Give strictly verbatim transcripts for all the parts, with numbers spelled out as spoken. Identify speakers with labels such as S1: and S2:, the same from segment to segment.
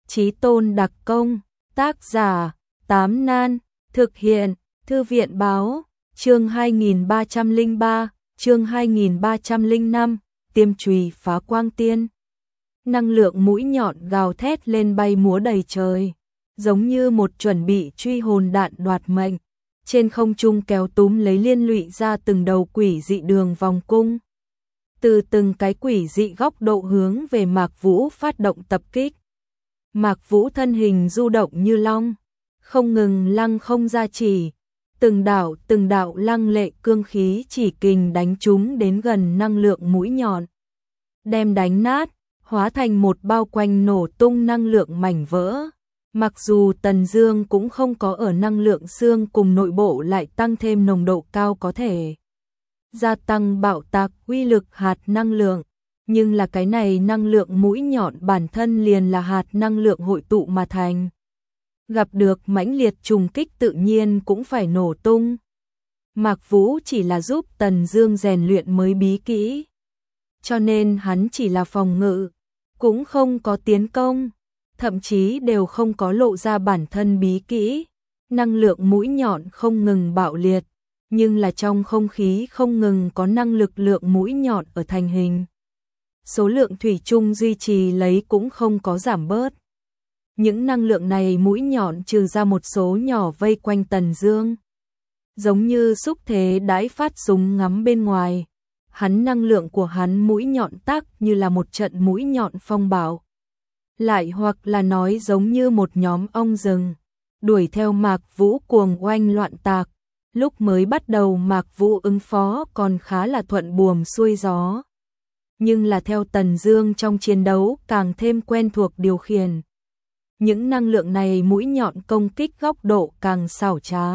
S1: Chí Tôn đặc công, tác giả, Tám Nan, thực hiện, Thư viện báo, chương hai nghìn ba trăm lẻ ba, chương hai nghìn ba trăm lẻ năm, tiêm chùy phá quang tiên. Năng lượng mũi nhọn gào thét lên bay múa đầy trời, giống như một chuẩn bị truy hồn đạn đoạt mệnh, trên không trung kéo túm lấy liên lụy ra từng đầu quỷ dị đường vòng cung. Từ từng cái quỷ dị góc độ hướng về Mạc Vũ phát động tập kích. Mạc Vũ thân hình du động như long, không ngừng lăng không ra chỉ, từng đạo từng đạo lăng lệ cương khí chỉ kình đánh trúng đến gần năng lượng mũi nhọn, đem đánh nát, hóa thành một bao quanh nổ tung năng lượng mảnh vỡ. Mặc dù Tần Dương cũng không có ở năng lượng xương cùng nội bộ lại tăng thêm nồng độ cao có thể gia tăng bạo tạc uy lực hạt năng lượng, nhưng là cái này năng lượng mũi nhọn bản thân liền là hạt năng lượng hội tụ mà thành. Gặp được mãnh liệt trùng kích tự nhiên cũng phải nổ tung. Mạc Vũ chỉ là giúp Tần Dương rèn luyện mới bí kỹ, cho nên hắn chỉ là phòng ngự, cũng không có tiến công, thậm chí đều không có lộ ra bản thân bí kỹ. Năng lượng mũi nhọn không ngừng bạo liệt, nhưng là trong không khí không ngừng có năng lực lượng mũi nhọn ở thành hình. Số lượng thủy chung duy trì lấy cũng không có giảm bớt. Những năng lượng này mũi nhọn trừ ra một số nhỏ vây quanh Tần Dương, giống như xúc thế đãi phát súng ngắm bên ngoài. Hắn năng lượng của hắn mũi nhọn tác như là một trận mũi nhọn phong bạo, lại hoặc là nói giống như một nhóm ong rừng đuổi theo Mạc Vũ cuồng oanh loạn tạc. Lúc mới bắt đầu Mạc Vũ ứng phó còn khá là thuận buồm xuôi gió, nhưng là theo Tần Dương trong chiến đấu càng thêm quen thuộc điều khiển. Những năng lượng này mũi nhọn công kích góc độ càng xảo trá,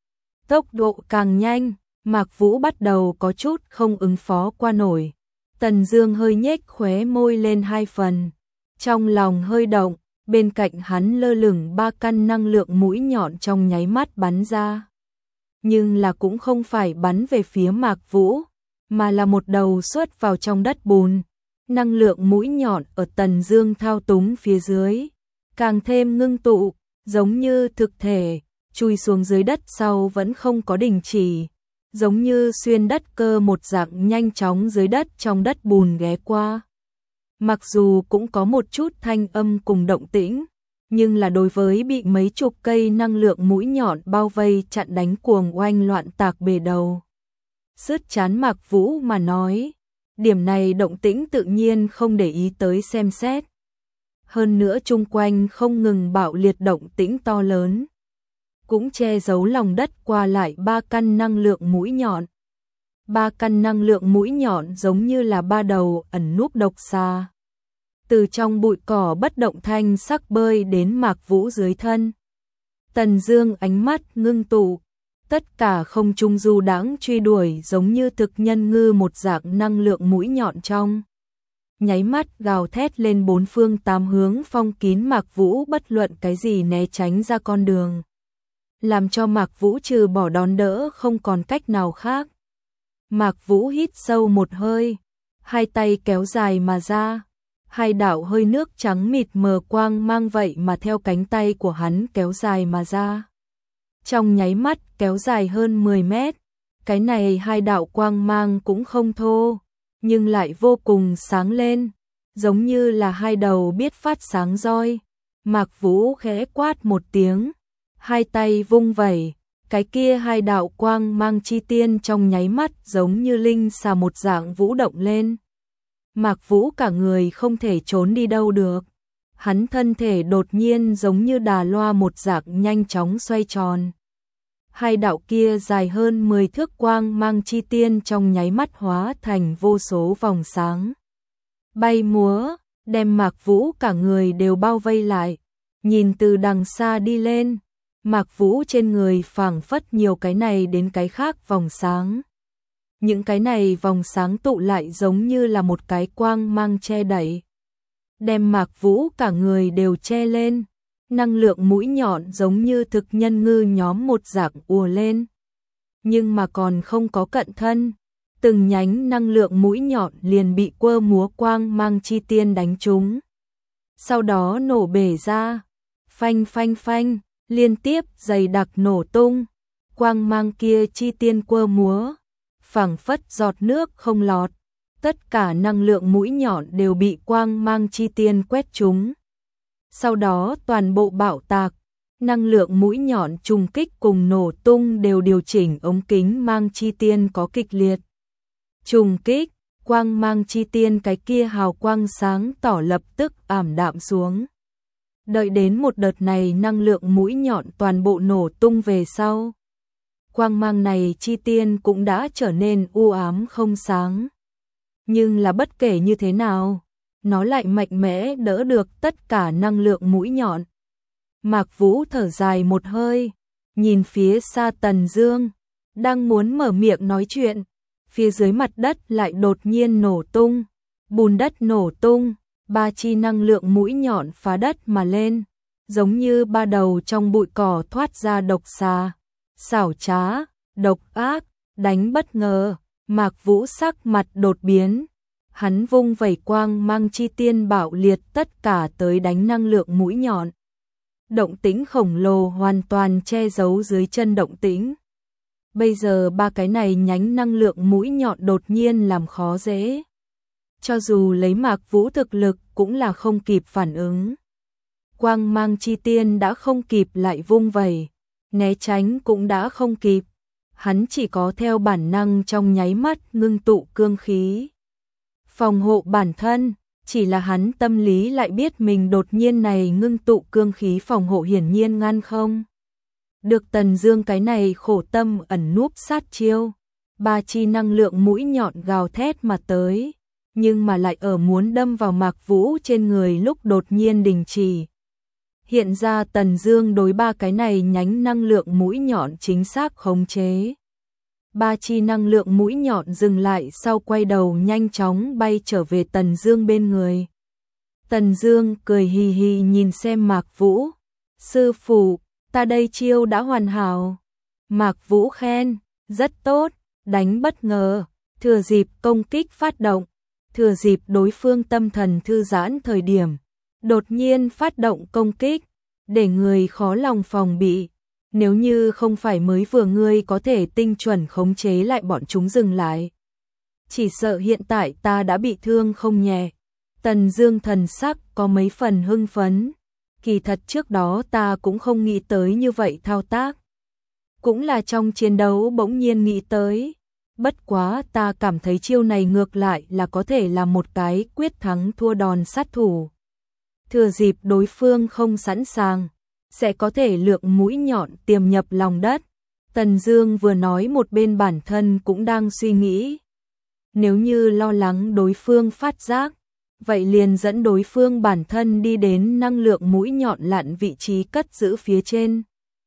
S1: tốc độ càng nhanh, Mạc Vũ bắt đầu có chút không ứng phó qua nổi. Tần Dương hơi nhếch khóe môi lên hai phần, trong lòng hơi động, bên cạnh hắn lơ lửng ba căn năng lượng mũi nhọn trong nháy mắt bắn ra. Nhưng là cũng không phải bắn về phía Mạc Vũ, mà là một đầu xuất vào trong đất bùn. Năng lượng mũi nhọn ở Tần Dương thao túng phía dưới càng thêm ngưng tụ, giống như thực thể, chui xuống dưới đất sau vẫn không có đình chỉ, giống như xuyên đất cơ một dạng nhanh chóng dưới đất trong đất bùn ghé qua. Mặc dù cũng có một chút thanh âm cùng động tĩnh, nhưng là đối với bị mấy chục cây năng lượng mũi nhọn bao vây chặn đánh cuồng oanh loạn tạc bề đầu sứt chán Mạc Vũ mà nói, điểm này động tĩnh tự nhiên không để ý tới xem xét. Hơn nữa chung quanh không ngừng bạo liệt động tĩnh to lớn, cũng che giấu lòng đất qua lại ba căn năng lượng mũi nhọn. Ba căn năng lượng mũi nhọn giống như là ba đầu ẩn núp độc xà, từ trong bụi cỏ bất động thanh sắc bơi đến Mạc Vũ dưới thân. Tần Dương ánh mắt ngưng tụ, tất cả không trung du đãng truy đuổi giống như thực nhân ngư một dạng năng lượng mũi nhọn trong nháy mắt gào thét lên bốn phương tám hướng phong kín Mạc Vũ bất luận cái gì né tránh ra con đường, làm cho Mạc Vũ trừ bỏ đón đỡ không còn cách nào khác. Mạc Vũ hít sâu một hơi, hai tay kéo dài mà ra, hai đạo hơi nước trắng mịt mờ quang mang vậy mà theo cánh tay của hắn kéo dài mà ra. Trong nháy mắt kéo dài hơn mười mét, cái này hai đạo quang mang cũng không thô, nhưng lại vô cùng sáng lên, giống như là hai đầu biết phát sáng roi. Mạc Vũ khẽ quát một tiếng, hai tay vung vẩy, cái kia hai đạo quang mang chi tiên trong nháy mắt giống như linh xà một dạng vũ động lên. Mạc Vũ cả người không thể trốn đi đâu được, hắn thân thể đột nhiên giống như đà loa một dạng nhanh chóng xoay tròn. Hai đạo kia dài hơn mười thước quang mang chi tiên trong nháy mắt hóa thành vô số vòng sáng bay múa, đem Mạc Vũ cả người đều bao vây lại. Nhìn từ đằng xa đi lên, Mạc Vũ trên người phảng phất nhiều cái này đến cái khác vòng sáng. Những cái này vòng sáng tụ lại giống như là một cái quang mang che đậy, đem Mạc Vũ cả người đều che lên. Năng lượng mũi nhọn giống như thực nhân ngư nhóm một dạng ùa lên, nhưng mà còn không có cận thân, từng nhánh năng lượng mũi nhọn liền bị quơ múa quang mang chi tiên đánh trúng. sau đó nổ bể ra. Phanh phanh phanh, liên tiếp dày đặc nổ tung. Quang mang kia chi tiên quơ múa, phảng phất giọt nước không lọt. Tất cả năng lượng mũi nhọn đều bị quang mang chi tiên quét trúng. Sau đó toàn bộ bạo tạc, năng lượng mũi nhọn trùng kích cùng nổ tung đều điều chỉnh ống kính mang chi tiên có kịch liệt. Trùng kích, quang mang chi tiên cái kia hào quang sáng tỏ lập tức ảm đạm xuống. Đợi đến một đợt này năng lượng mũi nhọn toàn bộ nổ tung về sau. Quang mang này chi tiên cũng đã trở nên u ám không sáng. Nhưng là bất kể như thế nào, nó lại mạnh mẽ đỡ được tất cả năng lượng mũi nhọn. Mạc Vũ thở dài một hơi, nhìn phía xa Tần Dương, đang muốn mở miệng nói chuyện, phía dưới mặt đất lại đột nhiên nổ tung, bùn đất nổ tung, ba chi năng lượng mũi nhọn phá đất mà lên, giống như ba đầu trong bụi cỏ thoát ra độc xà, xảo trá, độc ác, đánh bất ngờ. Mạc Vũ sắc mặt đột biến, hắn vung vẩy quang mang chi tiên bạo liệt tất cả tới đánh năng lượng mũi nhọn. Động tĩnh khổng lồ hoàn toàn che giấu dưới chân động tĩnh. Bây giờ ba cái này nhánh năng lượng mũi nhọn đột nhiên làm khó dễ. Cho dù lấy Mạc Vũ thực lực cũng là không kịp phản ứng. Quang mang chi tiên đã không kịp lại vung vẩy, né tránh cũng đã không kịp. Hắn chỉ có theo bản năng trong nháy mắt ngưng tụ cương khí. Phòng hộ bản thân, chỉ là hắn tâm lý lại biết mình đột nhiên này ngưng tụ cương khí phòng hộ hiển nhiên ngăn không. Được Tần Dương cái này khổ tâm ẩn núp sát chiêu. Ba chi năng lượng mũi nhọn gào thét mà tới, nhưng mà lại ở muốn đâm vào Mạc Vũ trên người lúc đột nhiên đình chỉ. Hiện ra Tần Dương đối ba cái này nhánh năng lượng mũi nhọn chính xác khống chế. Ba chi năng lượng mũi nhọn dừng lại sau quay đầu nhanh chóng bay trở về Tần Dương bên người. Tần Dương cười hì hì nhìn xem Mạc Vũ. Sư phụ, ta đây chiêu đã hoàn hảo. Mạc Vũ khen, rất tốt, đánh bất ngờ, thừa dịp công kích phát động, thừa dịp đối phương tâm thần thư giãn thời điểm. Đột nhiên phát động công kích, để người khó lòng phòng bị. Nếu như không phải mới vừa ngươi có thể tinh chuẩn khống chế lại bọn chúng dừng lại, chỉ sợ hiện tại ta đã bị thương không nhẹ. Tần Dương thần sắc có mấy phần hưng phấn. Kỳ thật trước đó ta cũng không nghĩ tới như vậy thao tác. Cũng là trong chiến đấu bỗng nhiên nghĩ tới. Bất quá ta cảm thấy chiêu này ngược lại là có thể là một cái quyết thắng thua đòn sát thủ. Thừa dịp đối phương không sẵn sàng, sẽ có thể lượng mũi nhọn tiềm nhập lòng đất. Tần Dương vừa nói một bên bản thân cũng đang suy nghĩ. Nếu như lo lắng đối phương phát giác, vậy liền dẫn đối phương bản thân đi đến năng lượng mũi nhọn lặn vị trí cất giữ phía trên.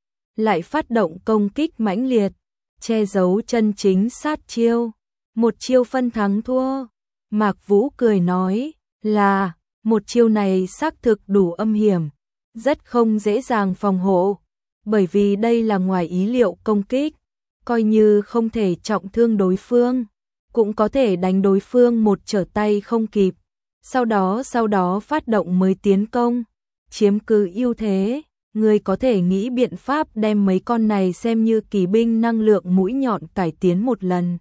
S1: Lại phát động công kích mãnh liệt, che giấu chân chính sát chiêu. Một chiêu phân thắng thua. Mạc Vũ cười nói là, một chiêu này xác thực đủ âm hiểm, rất không dễ dàng phòng hộ, bởi vì đây là ngoài ý liệu công kích, coi như không thể trọng thương đối phương, cũng có thể đánh đối phương một trở tay không kịp, sau đó sau đó phát động mới tiến công, chiếm cứ ưu thế. Người có thể nghĩ biện pháp đem mấy con này xem như kỳ binh năng lượng mũi nhọn cải tiến một lần,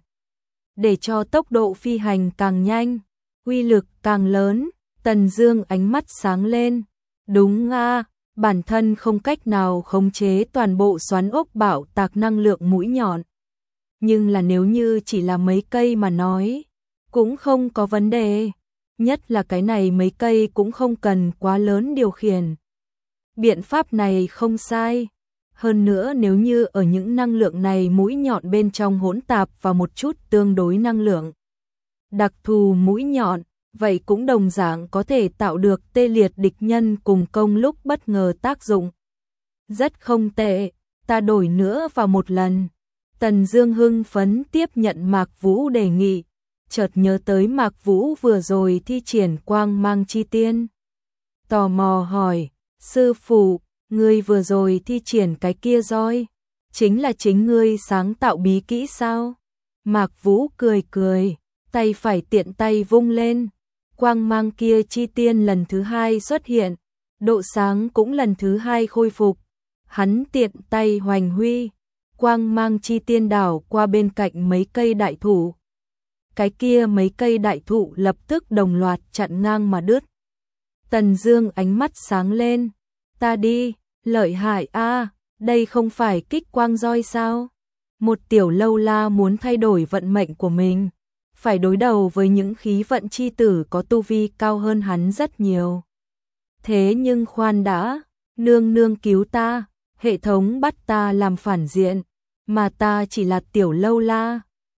S1: để cho tốc độ phi hành càng nhanh, uy lực càng lớn. Tần Dương ánh mắt sáng lên. Đúng a, bản thân không cách nào khống chế toàn bộ xoắn ốc bạo tạc năng lượng mũi nhọn. Nhưng là nếu như chỉ là mấy cây mà nói, cũng không có vấn đề. Nhất là cái này mấy cây cũng không cần quá lớn điều khiển. Biện pháp này không sai. Hơn nữa nếu như ở những năng lượng này mũi nhọn bên trong hỗn tạp vào một chút tương đối năng lượng đặc thù mũi nhọn, vậy cũng đồng dạng có thể tạo được tê liệt địch nhân cùng công lúc bất ngờ tác dụng. Rất không tệ, ta đổi nữa vào một lần. Tần Dương hưng phấn tiếp nhận Mạc Vũ đề nghị, chợt nhớ tới Mạc Vũ vừa rồi thi triển quang mang chi tiên. Tò mò hỏi, sư phụ, ngươi vừa rồi thi triển cái kia roi, chính là chính ngươi sáng tạo bí kỹ sao? Mạc Vũ cười cười, tay phải tiện tay vung lên. quang mang kia chi tiên lần thứ hai xuất hiện, độ sáng cũng lần thứ hai khôi phục. Hắn tiện tay hoành huy, quang mang chi tiên đảo qua bên cạnh mấy cây đại thụ. Cái kia mấy cây đại thụ lập tức đồng loạt chặn ngang mà đứt. Tần Dương ánh mắt sáng lên, ta đi, lợi hại a, đây không phải kích quang roi sao? Một tiểu lâu la muốn thay đổi vận mệnh của mình, phải đối đầu với những khí vận chi tử có tu vi cao hơn hắn rất nhiều. Thế nhưng khoan đã, nương nương cứu ta, hệ thống bắt ta làm phản diện, mà ta chỉ là tiểu lâu la.